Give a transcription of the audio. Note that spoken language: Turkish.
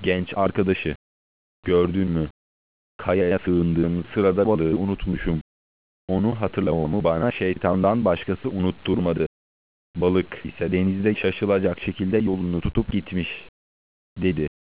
Genç arkadaşı, gördün mü? Kayaya sığındığım sırada balığı unutmuşum. Onu hatırlamamı bana şeytandan başkası unutturmadı. Balık ise denizde şaşılacak şekilde yolunu tutup gitmiş, dedi.